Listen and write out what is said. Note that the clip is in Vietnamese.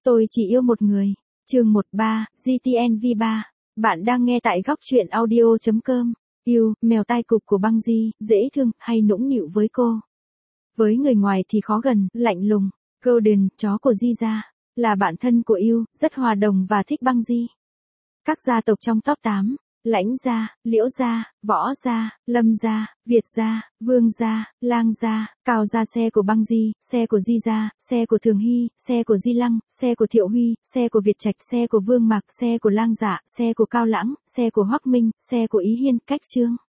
Tôi chỉ yêu một người. Chương 13, GTNV3. Bạn đang nghe tại góc truyện audio.com. Yêu, mèo tai cụp của Băng Di, dễ thương hay nũng nịu với cô. Với người ngoài thì khó gần, lạnh lùng. Golden, chó của Di gia, là bạn thân của yêu, rất hòa đồng và thích Băng Di. Các gia tộc trong top 8, Lãnh gia, Liễu gia, Võ gia, Lâm gia, Việt gia, Vương gia, Lang gia, Cao gia, xe của Băng Di, xe của Di gia, xe của Thường Hy, xe của Di Lăng, xe của Thiệu Huy, xe của Việt Trạch, xe của Vương Mạc, xe của Lang Dạ, xe của Cao Lãng, xe của Hoắc Minh, xe của Ý Hiên, cách Trương.